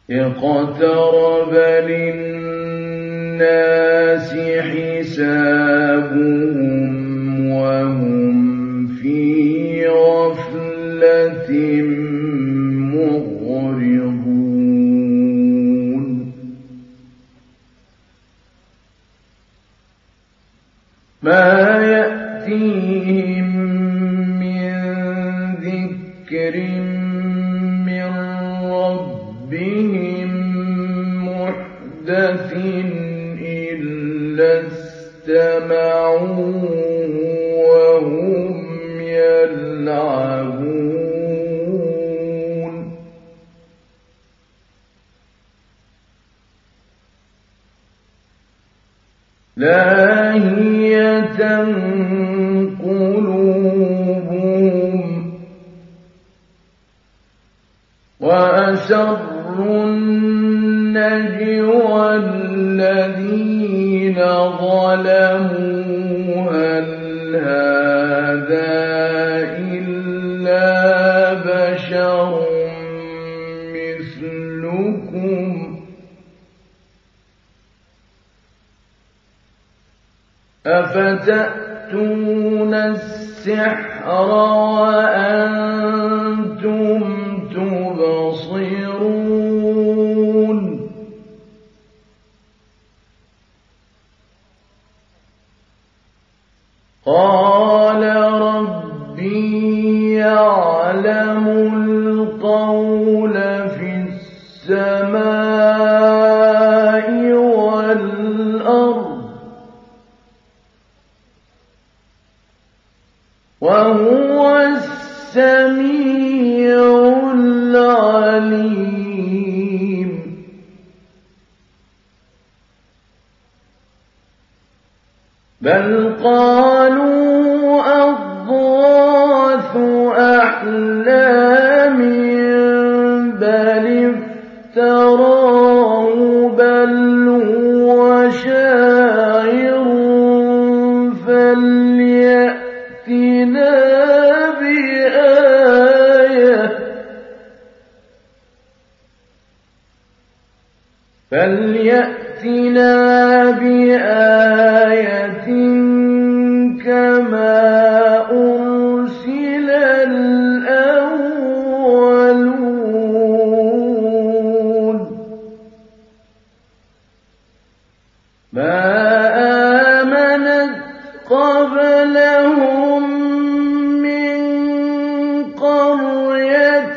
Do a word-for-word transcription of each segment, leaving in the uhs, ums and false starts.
اقترب للناس حسابهم وهم في غفلة معرضون ما يأتيهم من ذكر من ربهم محدث إلا استمعوه وهم يلعبون لاهية قلوبهم وأسروا النجوى الذين ظلموا هل هذا إلا بشر مثلكم أفتأتون السحر وأنتم تبصرون قال ربي يعلم القول في السماء والأرض وهو السميع العليم بل قالوا أضغاث أحلام بل افتراه بل هو شاعر فليأتنا بآية فليأتنا بآية كما أرسل الأولون ما آمنت قبلهم من قرية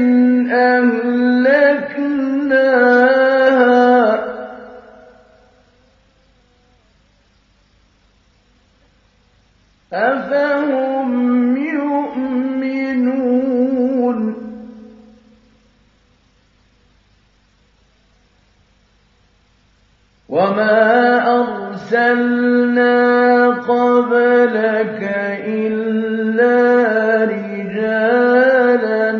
أهلكناها أفهم يؤمنون وما أرسلنا قبلك إلا رجالا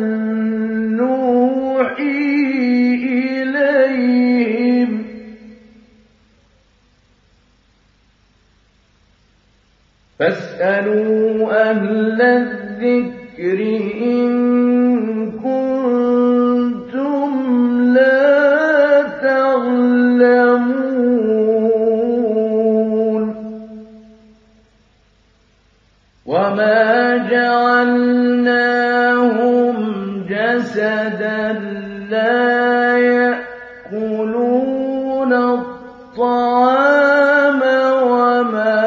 نوحي إليهم فاسألوا أهل الذكر إن كنتم لا تعلمون وما جعلناهم جسدا لا يأكلون الطعام وما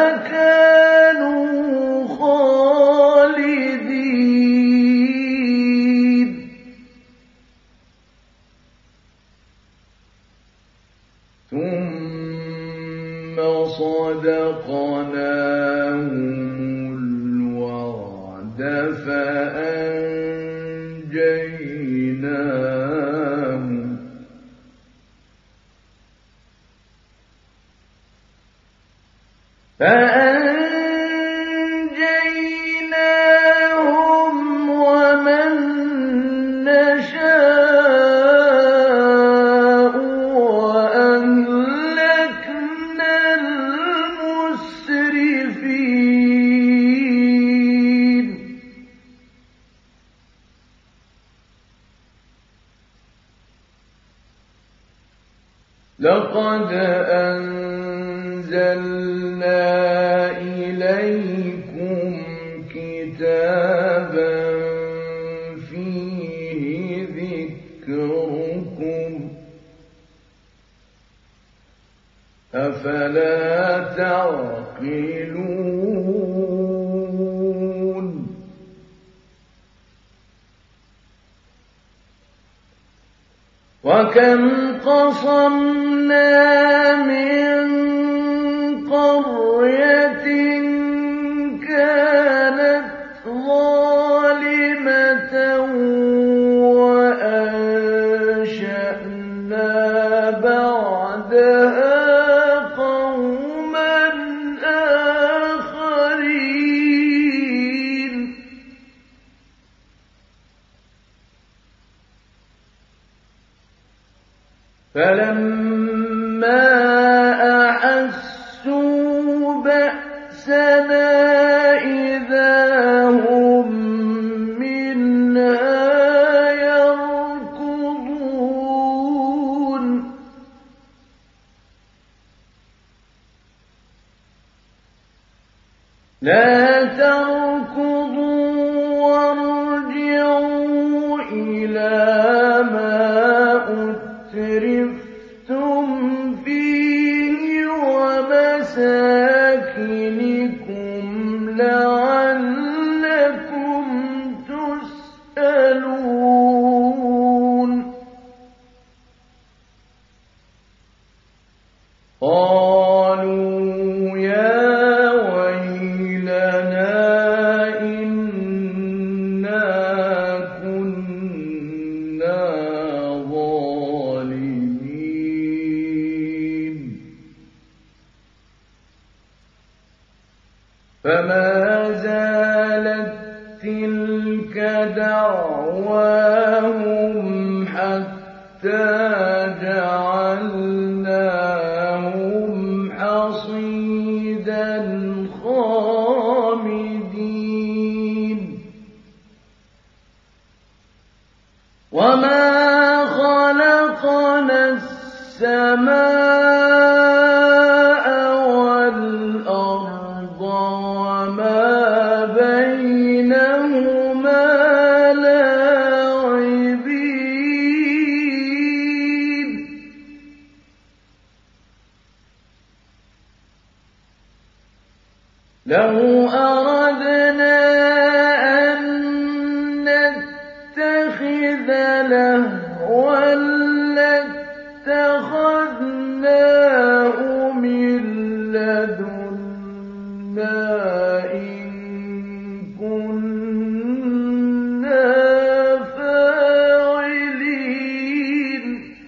ثم صدقناهم الوعد فأنجيناهم فأنجيناهم ومن نشاء وأهلكنا المسرفين لقد أنزلنا إليكم كتابا فيه ذكركم أفلا تعقلون وكم قصمنا من قرية كانت ظالمة وأنشأنا بعدها قوما آخرين فلما أحسوا بأسنا إذا هم منها يركضون لا تركضوا وارجعوا إلى ما أترفتم فيه ومساكنكم لعلكم تسألون قالوا يا ويلنا إنا كنا ظالمين فما زالت تلك دعواهم حتى جعلناهم حصيدا خامدين وما خلقنا السماء والأرض وما بينهما لاعبين لو أردنا أن نتخذ لهوا لاتخذناه من لدنا إن كنا فاعلين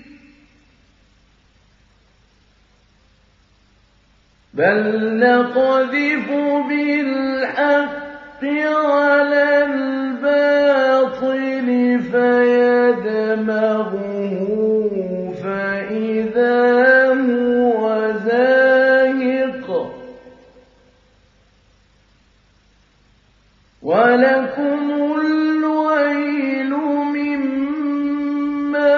بل نقذف بالحق على الباطل فيدمغه فإذا هو زاهق ولكم الويل مما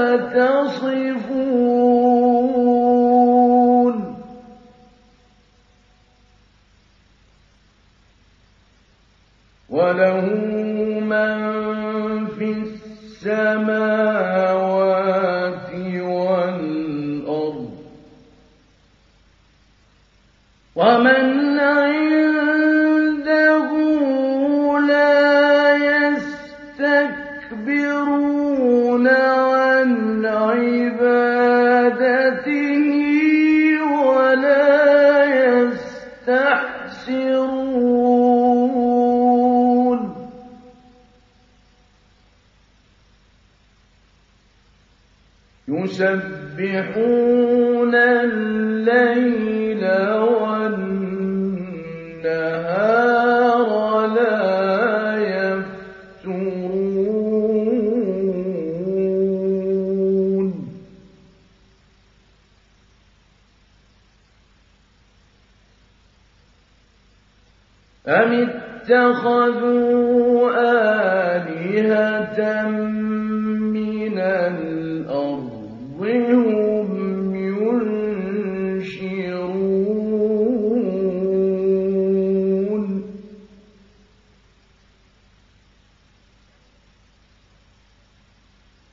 تصفون وله من في السماوات والأرض ومن عنده لا يستكبرون عن عبادته ولا يستحسرون يسبحون الليل والنهار لا يفترون أم اتخذوا آلهة من الأرض هم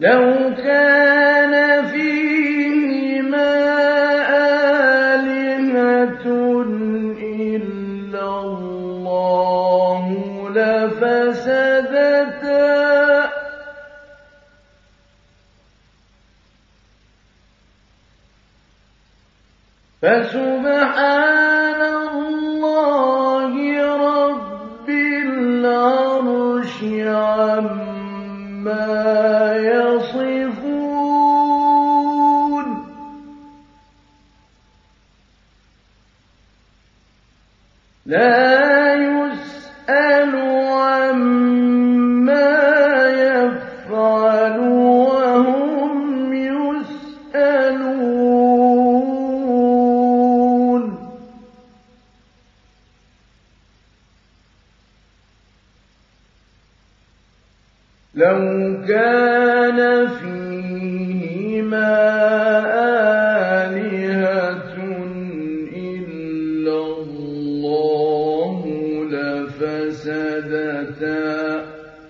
لو كان فيهما آلهة إلا الله لفسدتا فسبحان الله رب العرش عما يصفون لا يسأل عما يفعل وهم يسألون لو كان فيهما آلهة إلا الله لفسدتا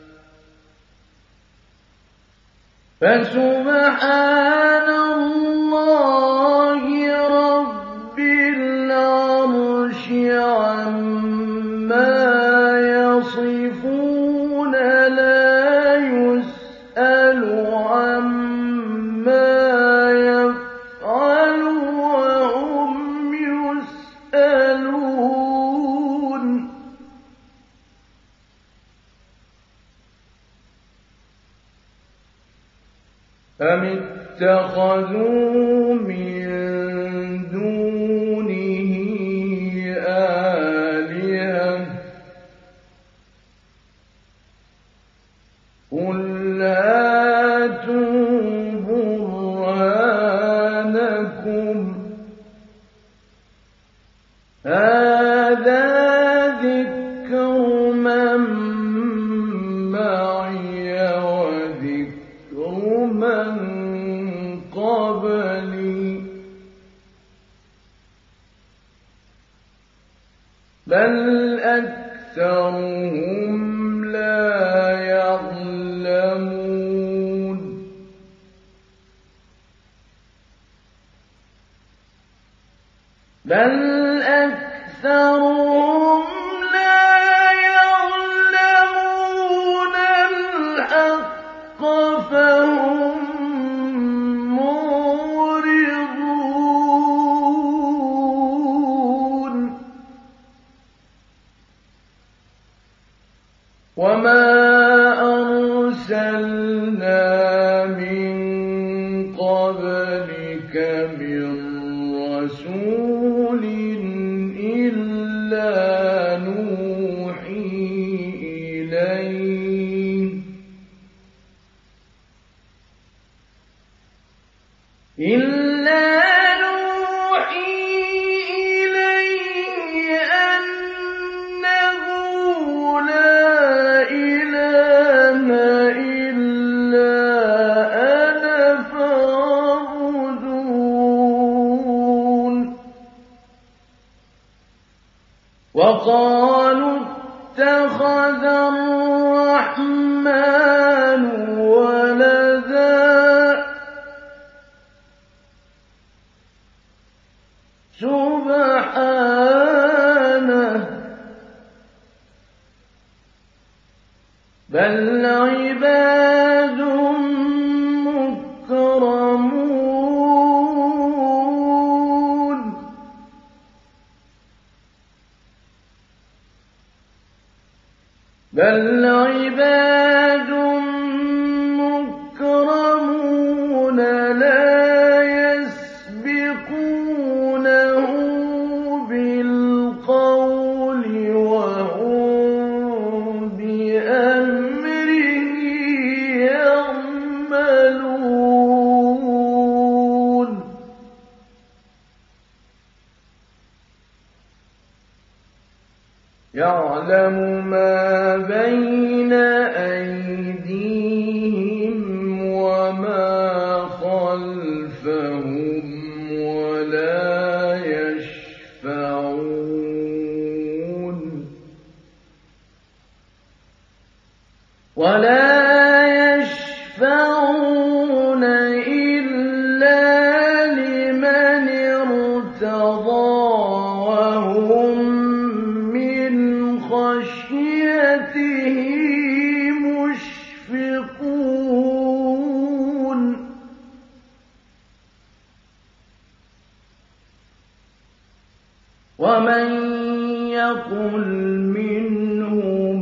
فسبحان الله رب العرش عما يصفون لا يسأل عما يفعل وهم يسألون أم اتخذوا من دونه آلهة قل هاتوا برهانكم هذا ذكر من معي وذكر من قبلي بل أكثرهم لا يعلمون بل أكثرهم لا يعلمون الحق فهم معرضون وما أرسلنا من قبلك من رسول إلا نوحي إليه إلا نوحي إليه أنه لا إله إلا أنا فاعبدون وقالوا اتخذ الرحمن ولدا سبحانه بل عباد مكرمون بل عباد مكرمون لا يسبقونه بالقول وهم بأمره يعملون يعلم ما بين أيديهم وما خلفهم ولا يشفعون ولا يشفعون ومن يقل منهم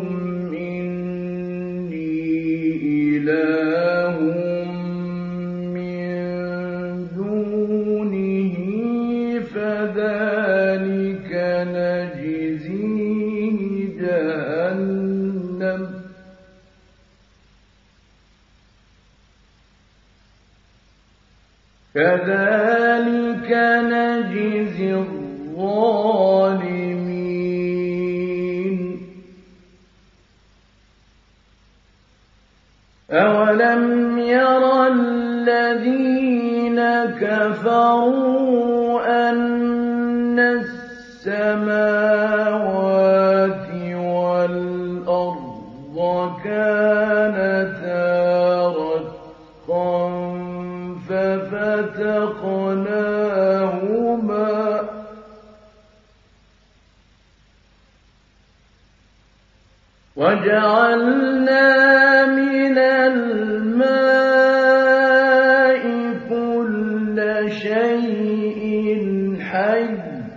إني إله من دونه فذلك نجزيه جهنم كذلك نجزي الظالمين أولم ير الذين كفروا أن السماوات والأرض كانتا رتقا ففتقناهما وجعلنا من الماء كل شيء حي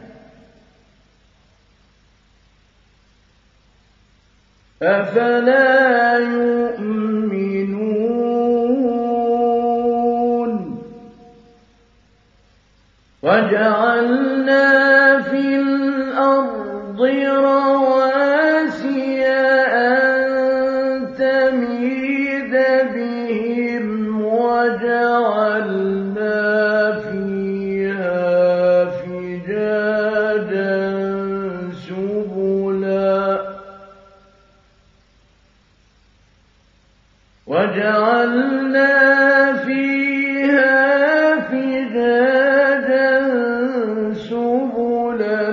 أفلا يؤمنون وجعلنا في الأرض رواسي أن تميد بهم وجعلنا فيها فجاجا سبلا وجعلنا فيها فجاجا سبلا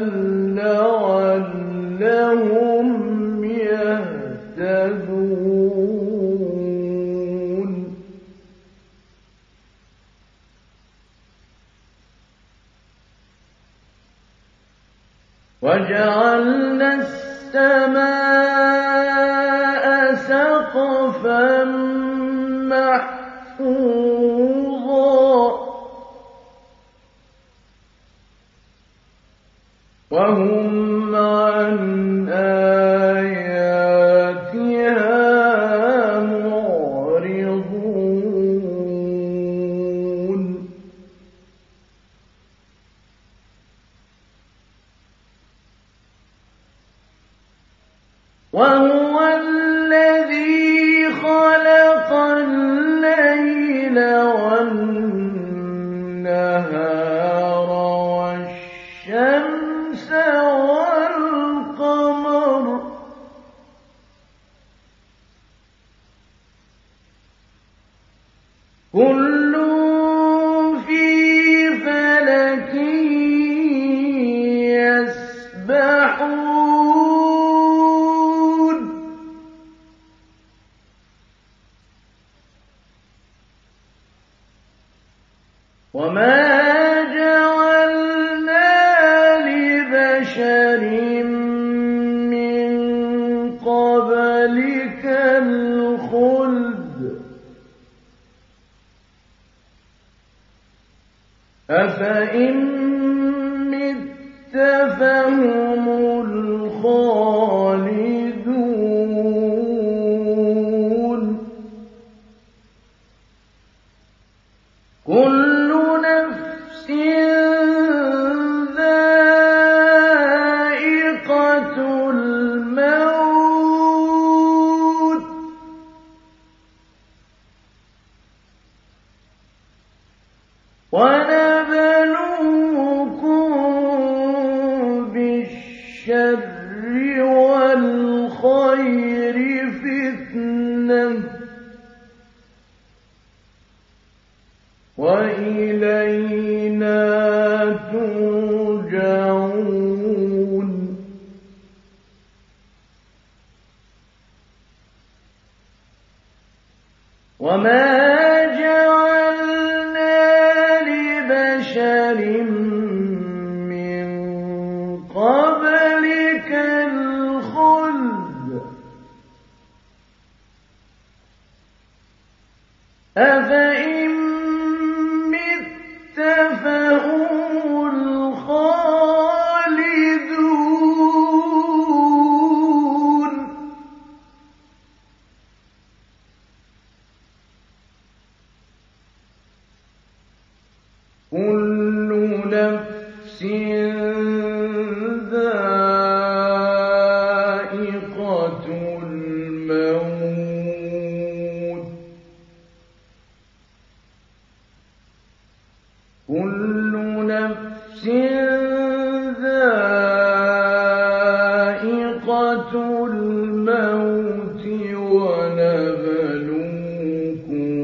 لعلهم يهتدون وجعلنا السماء سقفا محفوظا وهم عن آياتها معرضون وهو الذي خلق الليل والنهار والشمس والقمر كل في فلك يسبحون وما جعلنا لبشر من قبلك الخلد أفإن مت فهم الخالدون كل نفس ذائقة الموت ونبلوكم بالشر والخير فتنة وإلينا ترجعون وما جعلنا لبشر من قبلك الخلد أفإن مت فهم الخالدون نفس ذائقة الموت كل نفس ذائقة الموت ونبلوكم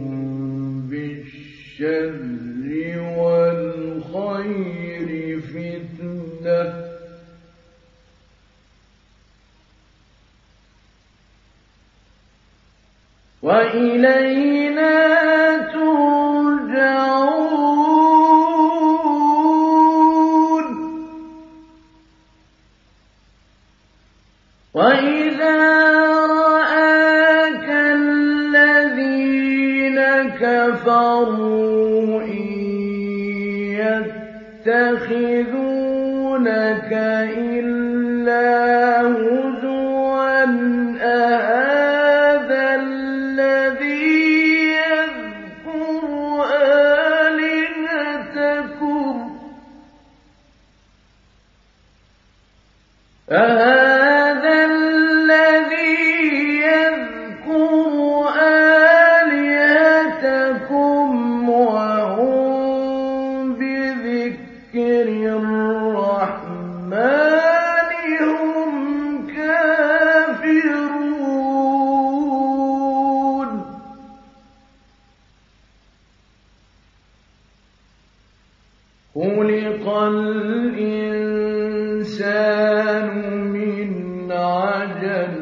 بالشر والخير فتنة وإلينا ترجعون. وإذا رآك الذين كفروا إن يتخذونك إلا هزوا أهذا الذي يذكر آلهتكم أهذا الذي يذكر آلهتكم وهم بذكر الرحمن هم كافرون. خلق الإنسان من عجل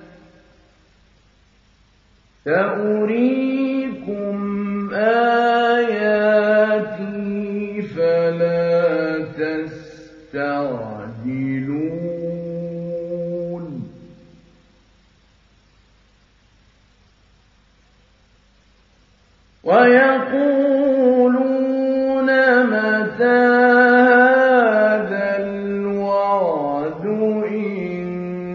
سأريكم آياتي فلا تستعجلون. ويقولون متى هذا الوعد إن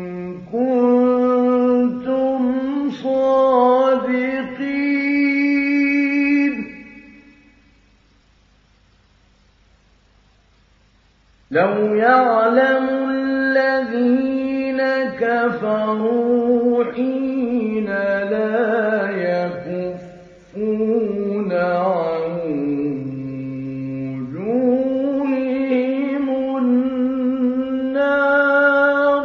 كنتم صادقين. لو يعلم الذين كفروا حين لا يكفون عن وجوههم النار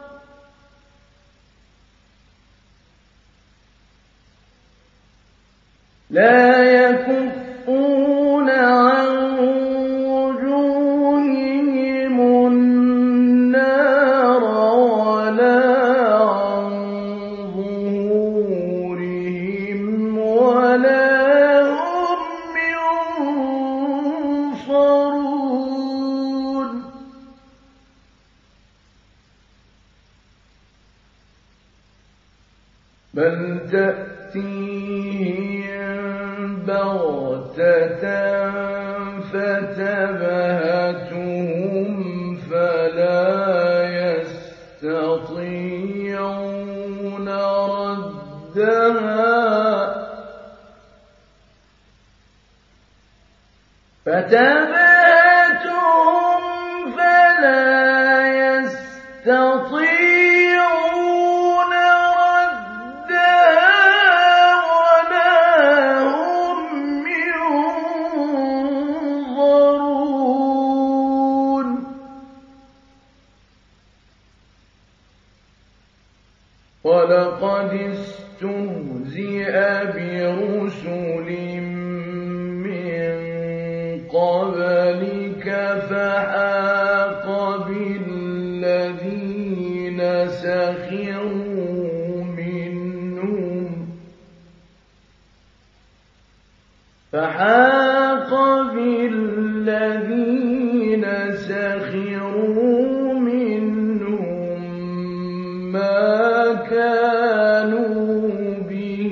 لا يكفون عن وجوههم النار ولا عن ظهورهم ولا هم ينصرون. بل تأتيهم بغتة فتبهتهم فلا يستطيعون ردها فتبهتهم فلا يستطيعون ولقد استهزئ برسل من قبلك فحاق بالذين سخروا منهم فحاق بالذين سخروا منهم ما كانوا به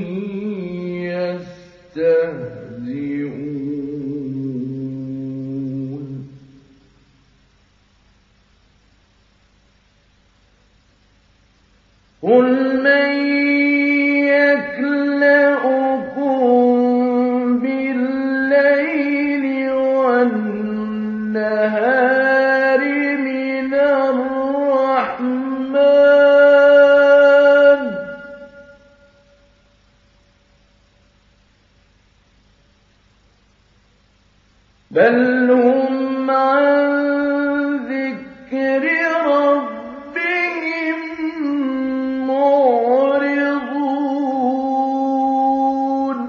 يستهزئون. قل من يكلؤكم بالليل والنهار بل هم عن ذكر ربهم معرضون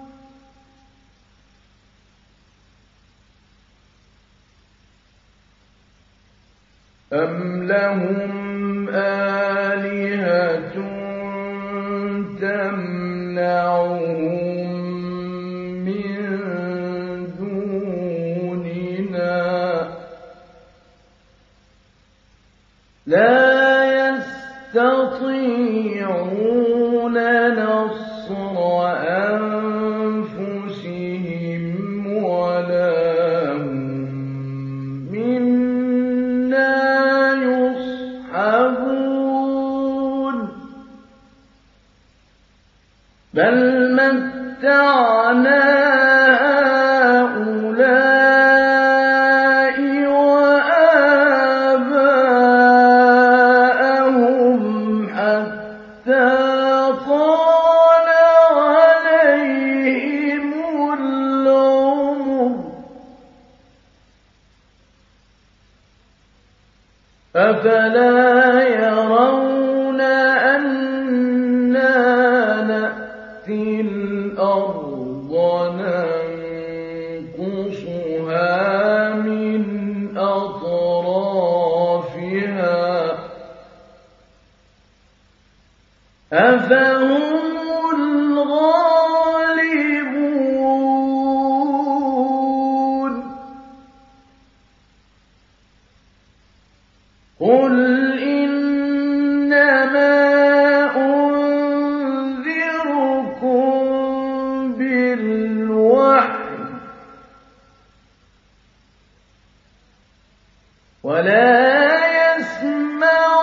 أم لهم آلهة تمنعهم من دوننا لا يستطيعون نصر أنفسهم ولا هم منا يصحبون بل متعنا هؤلاء وآباءهم حتى طال عليهم العمر أفلا يرون أنا نأتي الأرض ننقصها من أطرافها أفهم الغالبون قل إنما أنذركم بالوحي ولا يسمع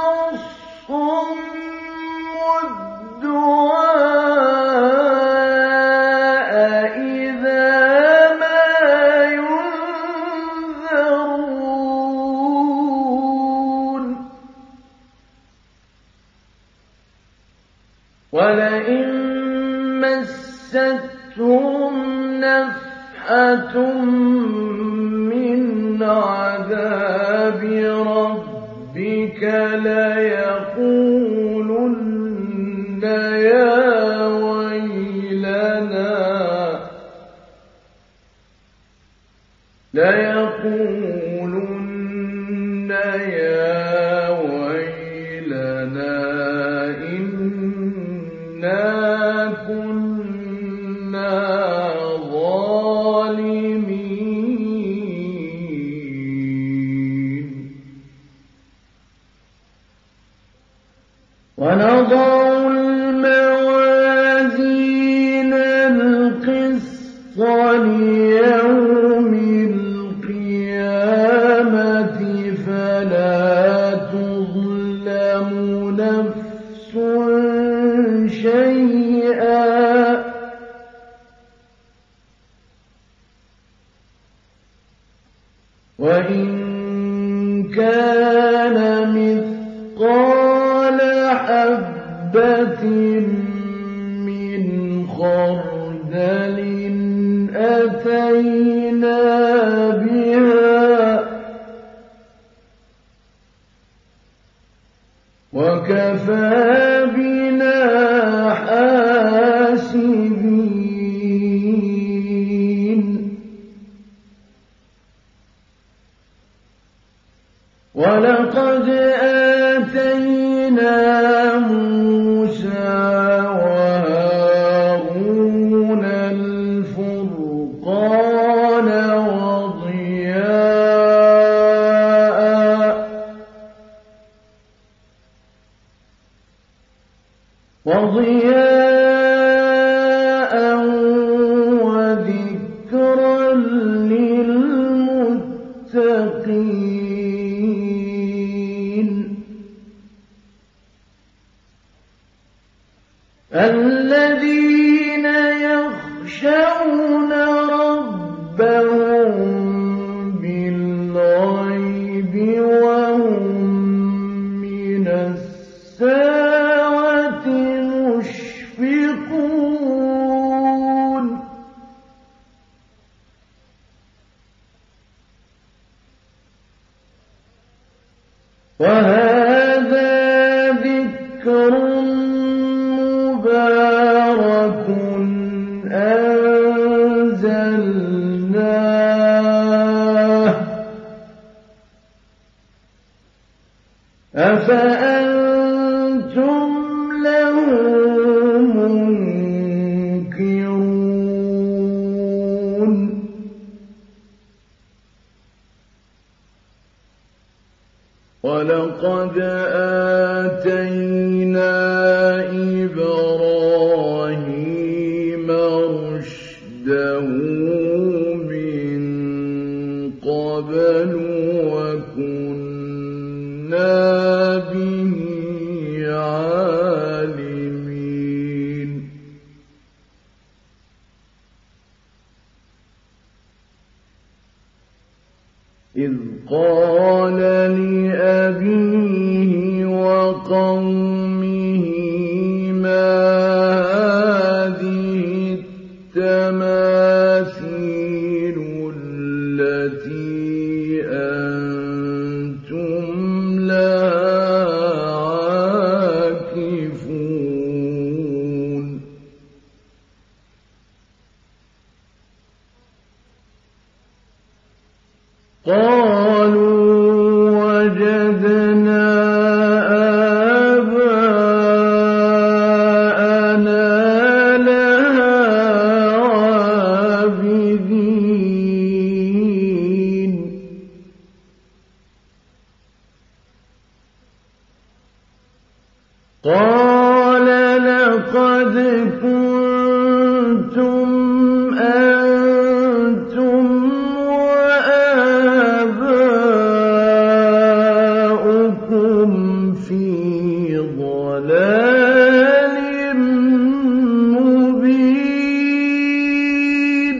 الصم الدعاء إذا ما ينذرون ولئن مستهم نفحة من عذاب ربك ليقولن يا ويلنا ليقولن يا ويلنا إنا كنا ظالمين ونضع الموازين القسط ليوم القيامة فلا تظلم نفس شيئا وإن كان مثقال حبة من خردل أتينا بها وكفى بنا حاسبين ولقد آتينا موسى وهارون الفرقان وضياء وضياء وذكرا للمتقين الذين يخشون ربهم بالغيب وهم من الساعة مشركون وهذا ذكر مبارك أنزلناه أفأنتم له منكرون ولقد آتينا إبراهيم رشده من قبل وكنا به عالمين إذ قال لأبيه وقومه ما هذه التماثيل التي أنتم لها عاكفون قالوا وجدنا آباءنا لها عابدين قال لقد كنتم أنتم وآباؤكم في ضلال مبين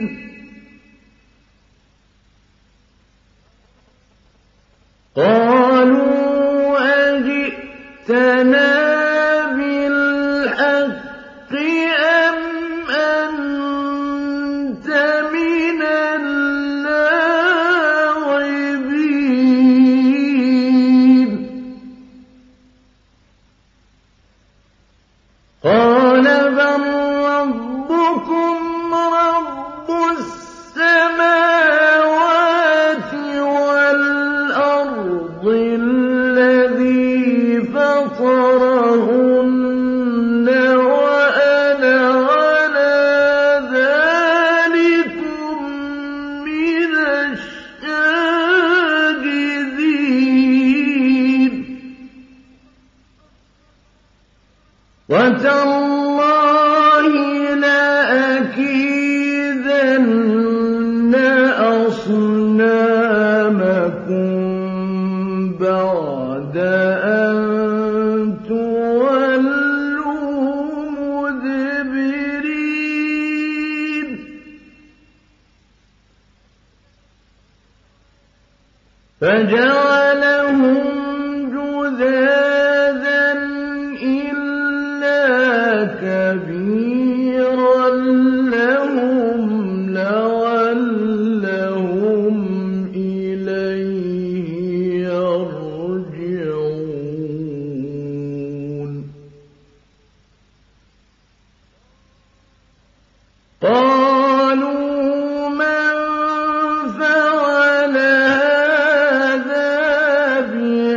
قالوا أجئتنا بالحق أم أنت من اللاعبين قال بل ربكم رب السماوات والأرض الذي فطرهن وأنا على ذلكم من الشاهدين وتالله لأكيدن أصنامكم بعد أن تولوا مدبرين فجعلهم جذاذا إلا كبيرا لهم لعلهم إليه يرجعون قالوا من فعل هذا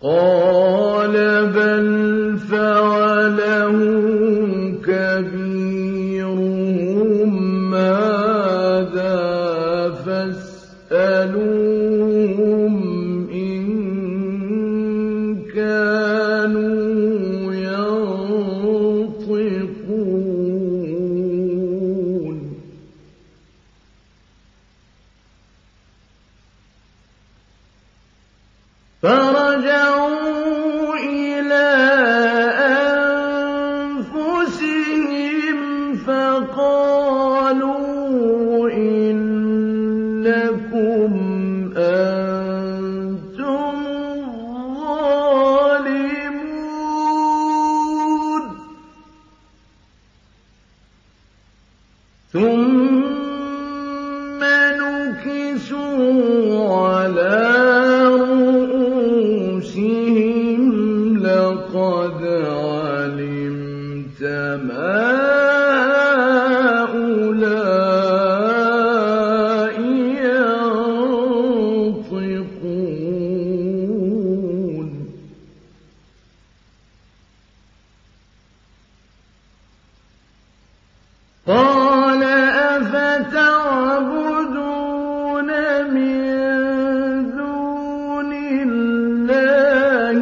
قال بل فعله كبيرهم هذا فاسألوهم إن كانوا ينطقون فرجعوا إلى أنفسهم فقالوا إنكم أنتم الظالمون ثم نكسوا على لقد علمت ما هؤلاء ينطقون قال أفتعبدون من دون الله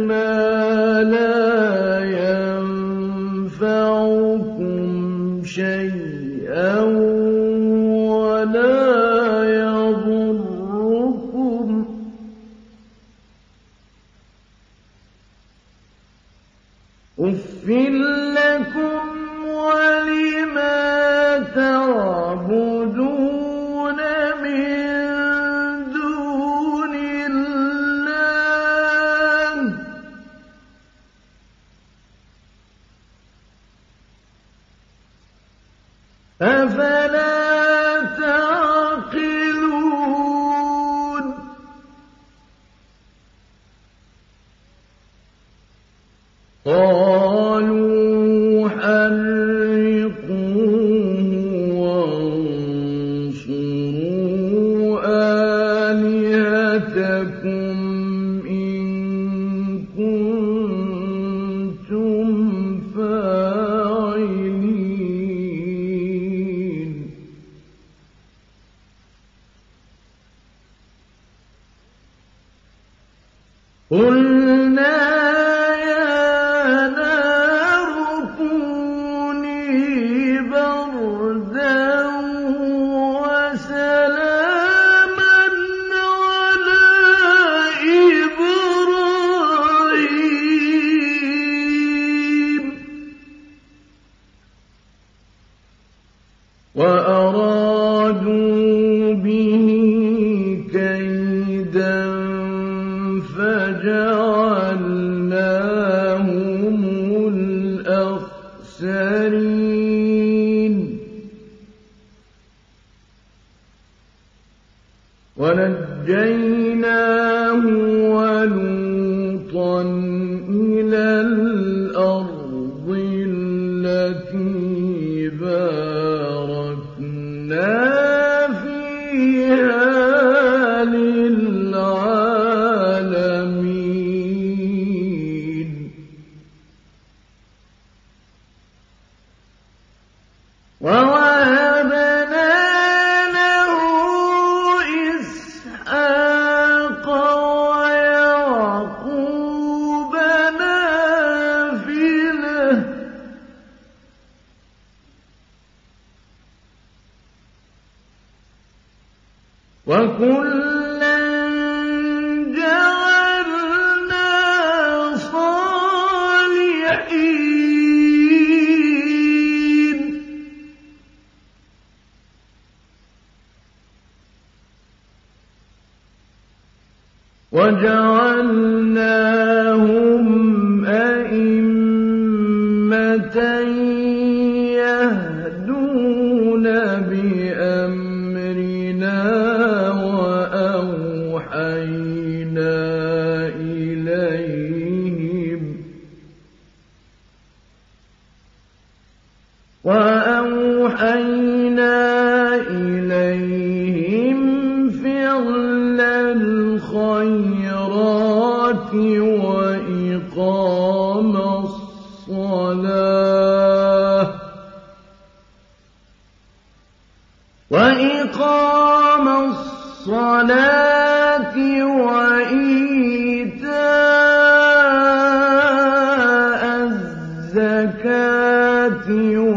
شيئا ولا يضركم أف لكم ولما تعبدون من دون الله أفلا تعقلون قالوا حرقوه وانصروا آلهتكم إن كنتم فاعلين قلنا يا نار كوني بردا وسلاما على إبراهيم وأرادوا به كيدا فجعلناهم الأخسرين ونجيناه ولوطا إلى الأرض التي باركنا فيها للعالمين ووهبنا له إسحاق ويعقوب نافلة وكلا جعلنا صالحين وجعلناهم أئمة يهدون بأمرنا وأوحينا إليهم وأوحينا إليهم فعل الخيرات وأقام الصلاة وإيتاء الزكاة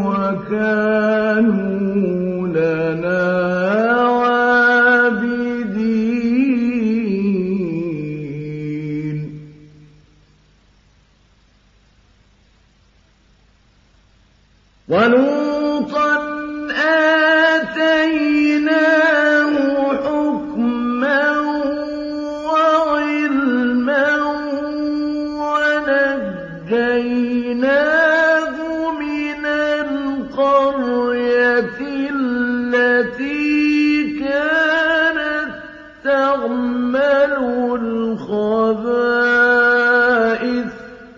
وكانوا لنا عابدين. ولوطا آتيناه حكما وعلما ونجيناه من القرية التي كانت تعمل الخبائث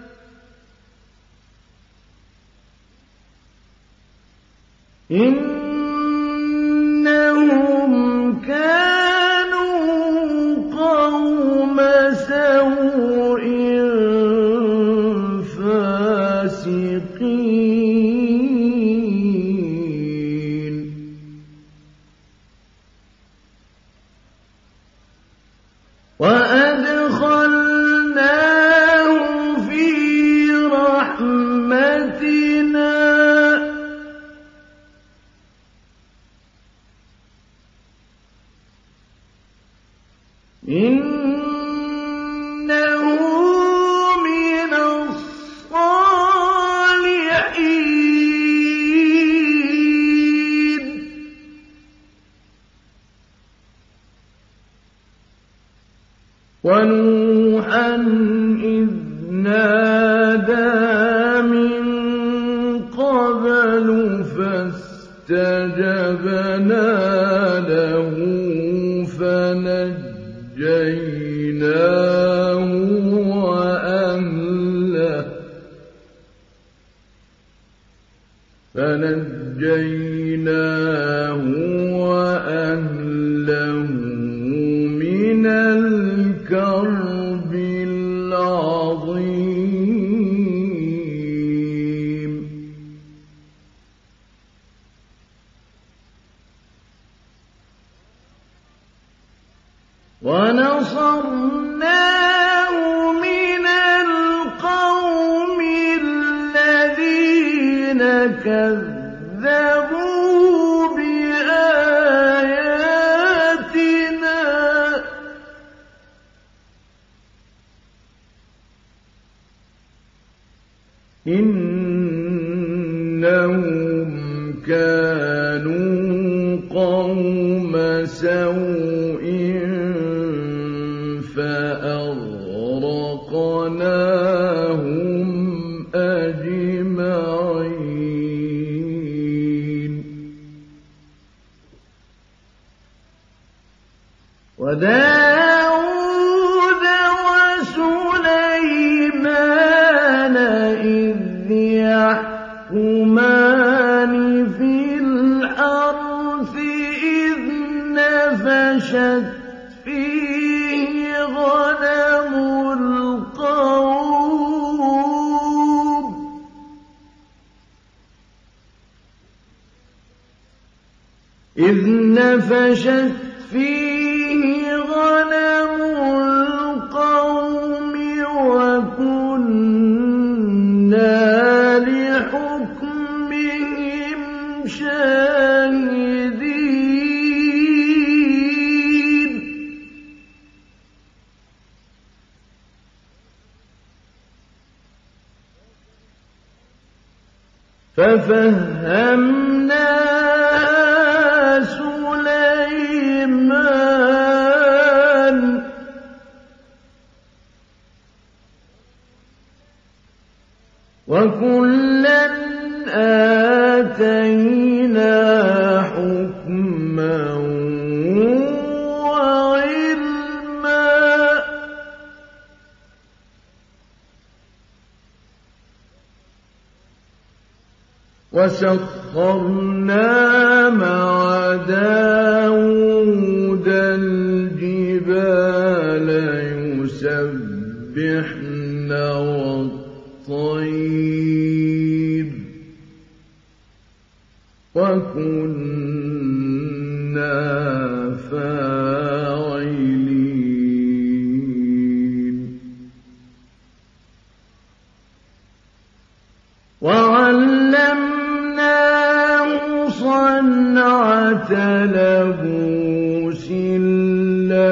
إنهم كانوا قوم سوء فاسقين. وأدخلناه في رحمتنا إنه من الصالحين. ونوحا إذ نادى من قبل فاستجبنا له فنجيناه وأهله فنجيناه وأهله من الكرب العظيم. ونصرناه من القوم الذين كذبوا بآياتنا إنهم كانوا قوم سوء فأغرقناهم أجمعين. وداود وسليمان إذ يحكمان في الحرث إذ نفشت فيه غنم القوم إذ نفشت فيه غنم القوم وكنا لحكمهم شاهدين. ففهمناها سليمان وكلا آتينا حكما وعلما وسخرنا مع داود الجبال يسبحن والطير وكنا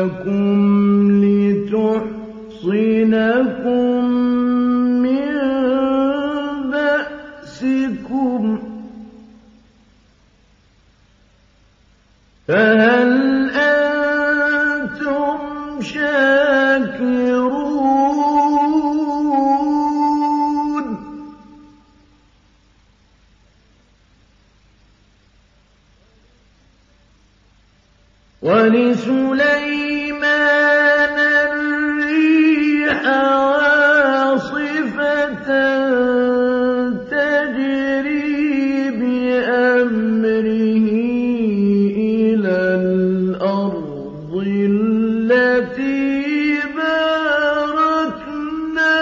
لتحصنكم من بأسكم فهل أنتم شاكرون ولسليمان الريح عاصفة تجري بأمره إلى الأرض التي باركنا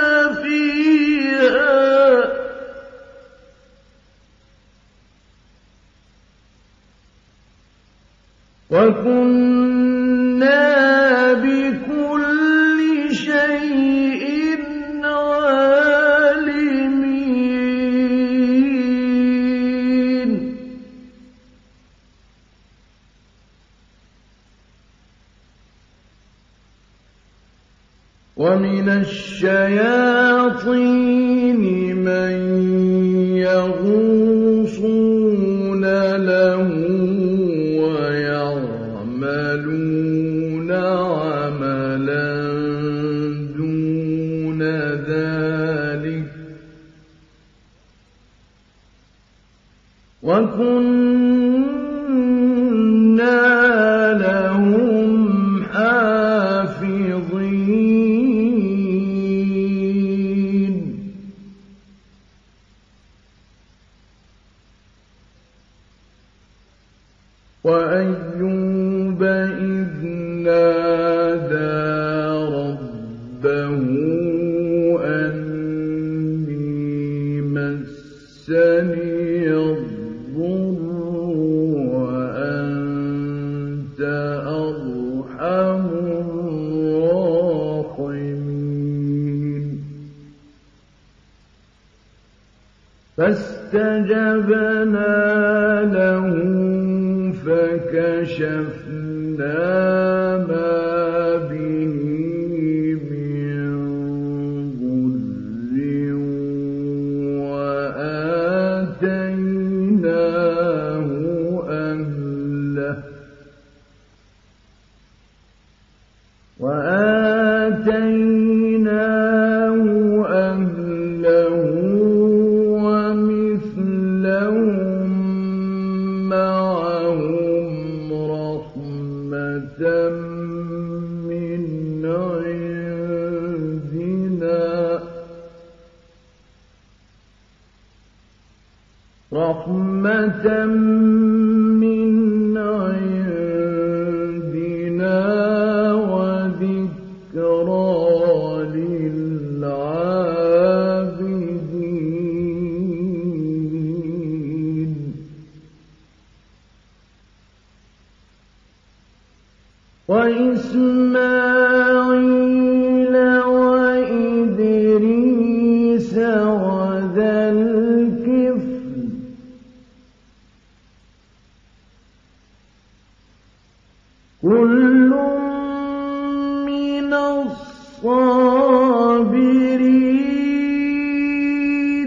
فيها وكنا بكل شيء عالمين ومن الشياطين من يغوصون له ويعملون عملا دون ذلك وكنا لهم حافظين وأيوب إذ نادى ربه أني مسني الضر وأنت أرحم الراحمين فاستجبنا له فكشفنا ما به من ضر وآتيناه أهله وآتيناه أهله ومثلهم معهم رحمة من عندنا رحمة من عندنا وذكرى للعابدين وإسماعيل وإدريس وذا الكفل كل من الصابرين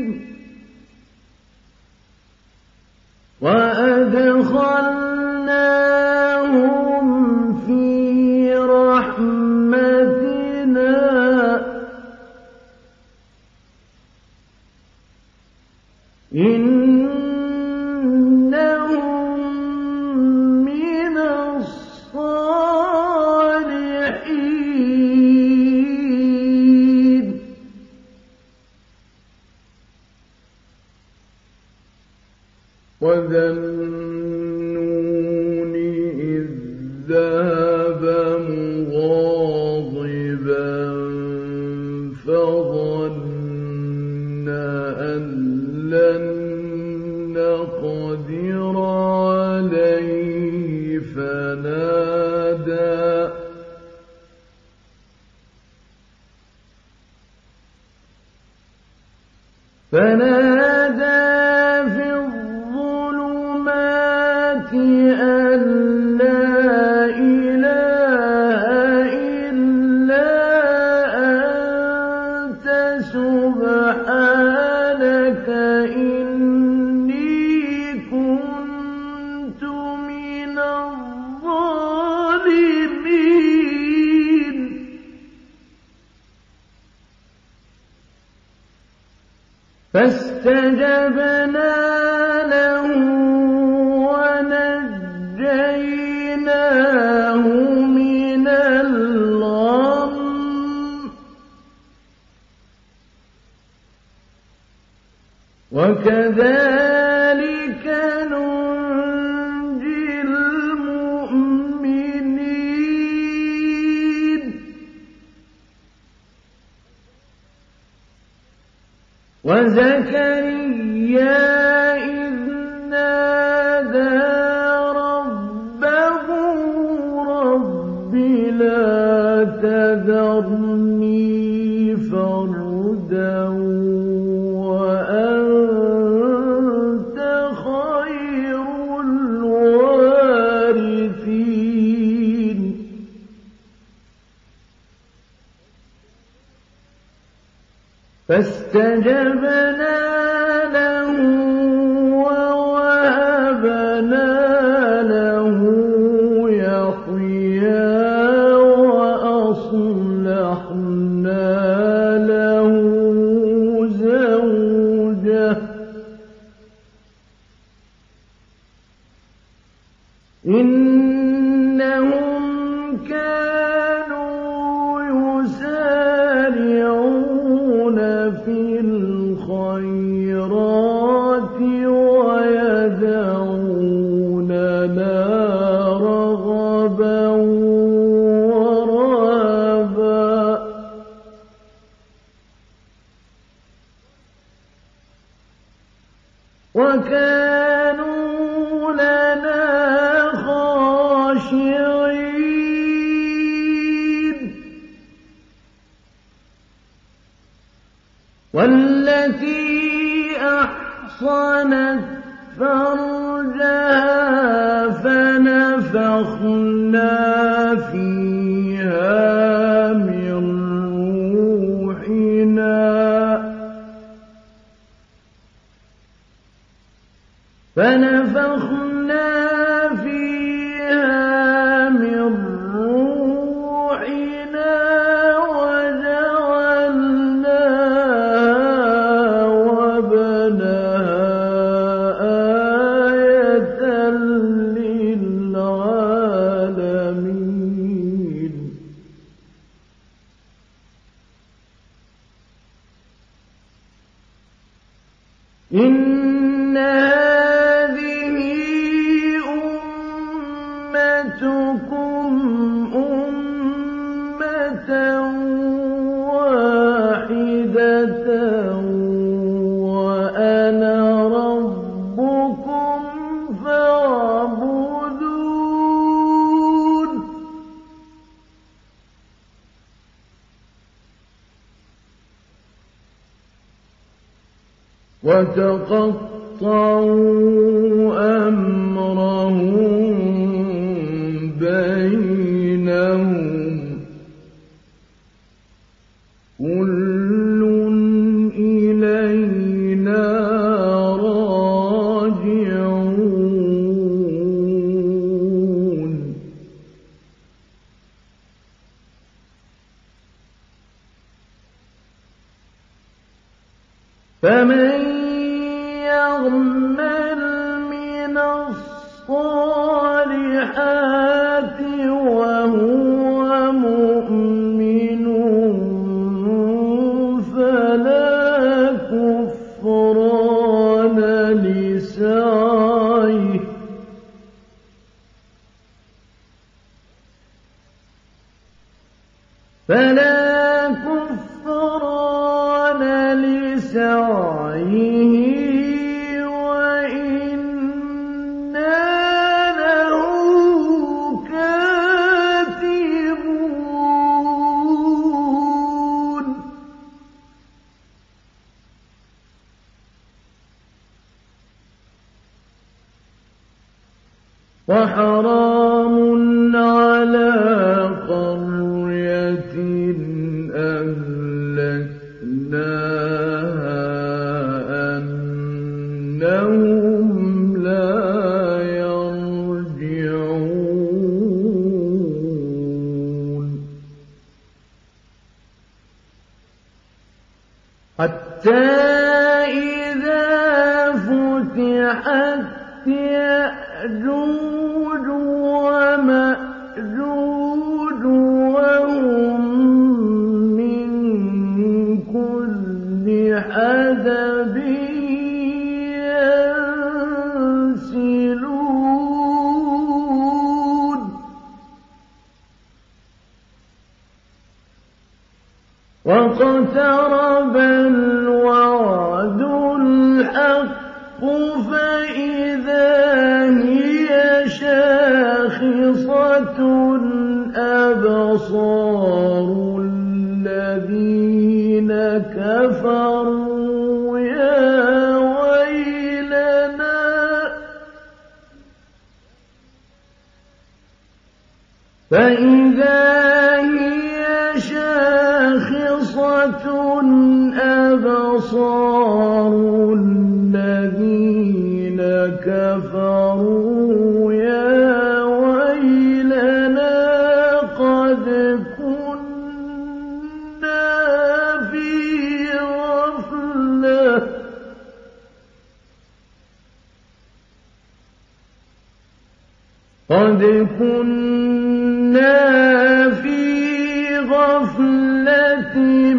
وأدخلناهم في رحمتنا إنهم من الصالحين وذا النون إذ ذهب مغاضبا فظن أن لن نقدر عليه فنادى فنادى في الظلمات أن لا إله فاستجبنا له ونجيناه من الغم وكذلك ننجي المؤمنين وزكريا إذ نادى ربه رب لا تذرني فردا وأنت خير الوارثين فاستجبنا له ووهبنا له يحيى وأصلحنا له زوجه إنهم كانوا يسارعون في الخيرات ويدعوننا رغبا ورهبا وكانوا لنا خاشعين والتي أحصنت فرجها فنفخنا فيها من روحنا فنفخنا فيها من روحنا وجعلناها وابنها آية للعالمين إن هذه أمتكم أمة واحدة وأنا ربكم فاعبدون وتقطعوا أمرهم بينهم كل إلينا راجعون فمن يعمل من الصالحات وهو مؤمن فلا كفران لسعيه فلا كفران لسعيه وإنا له كاتبون وحرام على قرية أهلكناها أنهم لا يرجعون حتى إذا واقترب الوعد الحق فإذا هي شاخصة أبصار الذين كفروا يا ويلنا فإذا هي شاخصة أبصار الذين كفروا يا ويلنا قد كنا في غفلة قد كنا في غفلة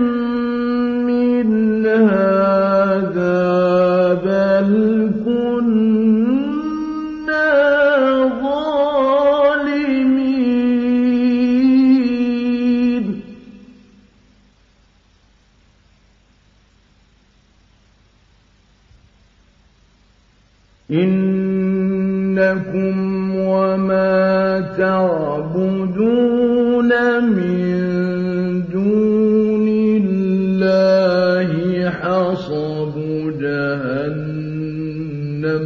من هذا بل كنا ظالمين إنكم وما تعبدون من دون الله حصب جهنم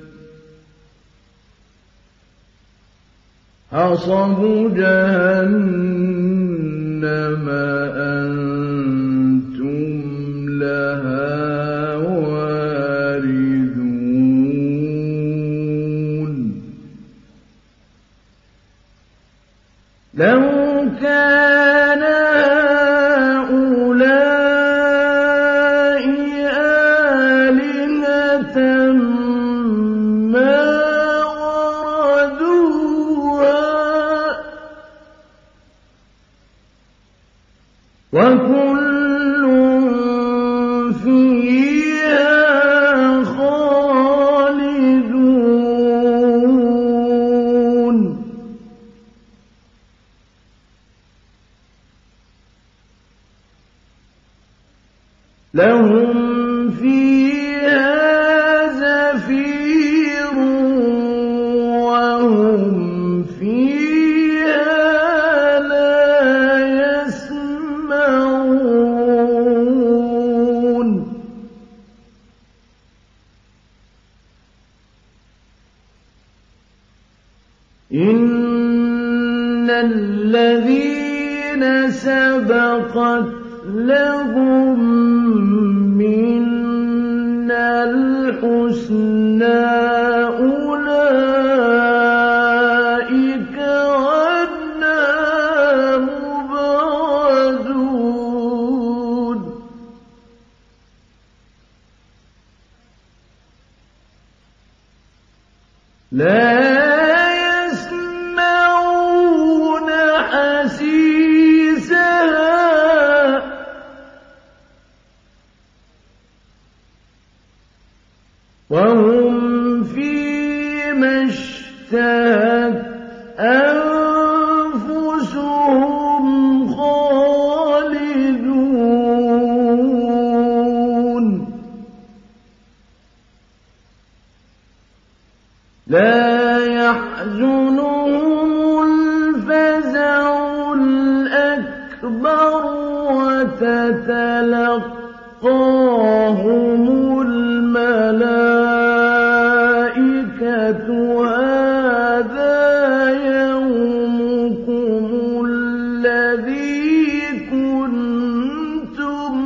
حصب جهنم أنتم لها واردون لو كان هؤلاء آلهة ما وردوها وكل فيها خالدون لهم فيها زفير وهم فيها لا يسمعون إن الذين سبقت لهم منا الحسنى أولئك عنها مبعدون لا يسمعون حسيسها وهم فيما اشتهت أنفسهم خالدون لا يحزنهم الفزع الأكبر وتتلقاهم الملائكة هذا يومكم الذي كنتم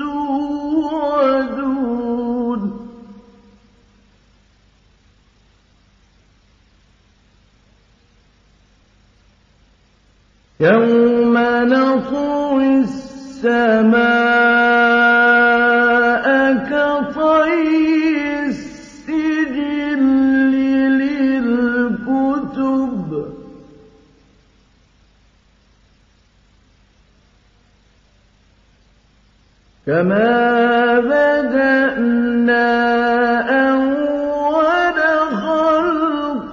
توعدون يوم نطوي السماء كطي السجل للكتب كما بدأنا أول خلق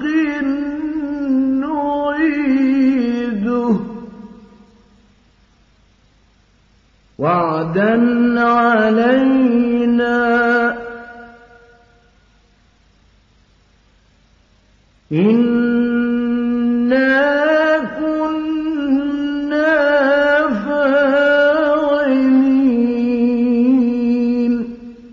نعيده وعدا علينا إنا كنا فاعلين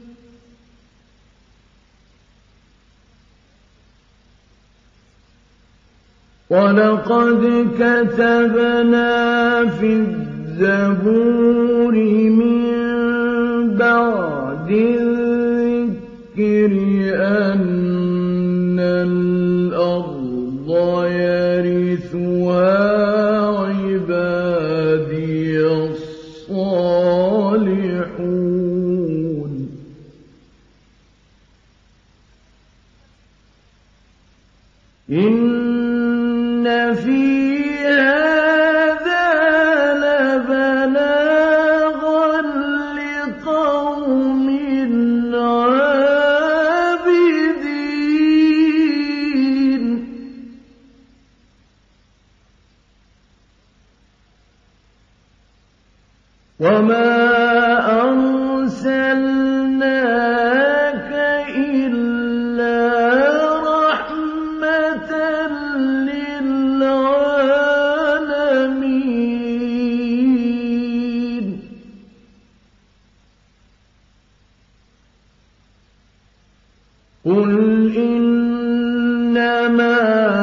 ولقد كتبنا في الزبور من بعد الذكر أن الأرض يرثها عبادي الصالحون إن في هذا لبلاغا لقوم عابدين وما أرسلناك إلا رحمة للعالمين قل إنما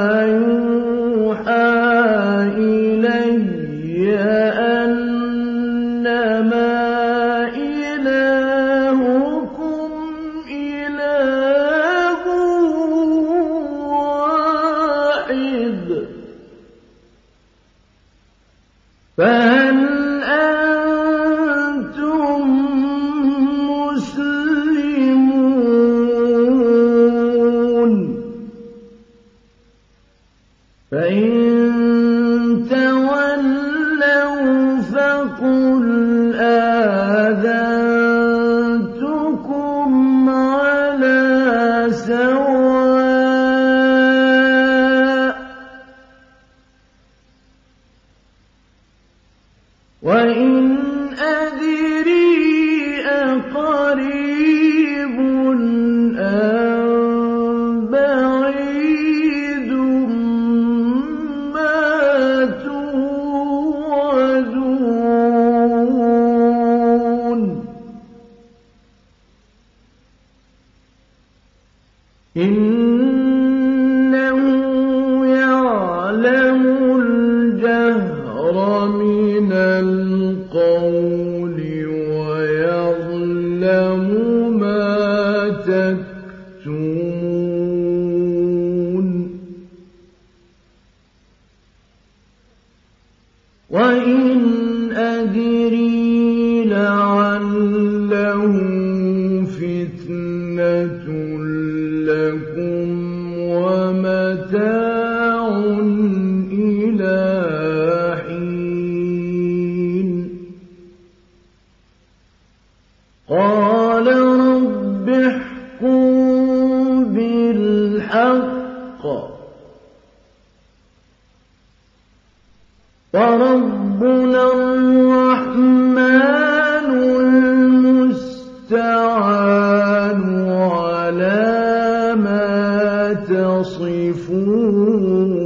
يوحى إلي أنما إلهكم إله واحد فهل أنتم مسلمون فإن تولوا فقل آذنتكم على سواء وإن أدري أقريب أم بعيد ما توعدون إنه يعلم الجهر من القول ويعلم ما تكتمون وإن أدري لعله فتنة لكم ومتاع إلى حين قال رب احكم بالحق وربنا الرحمن المستعان على ما تصفون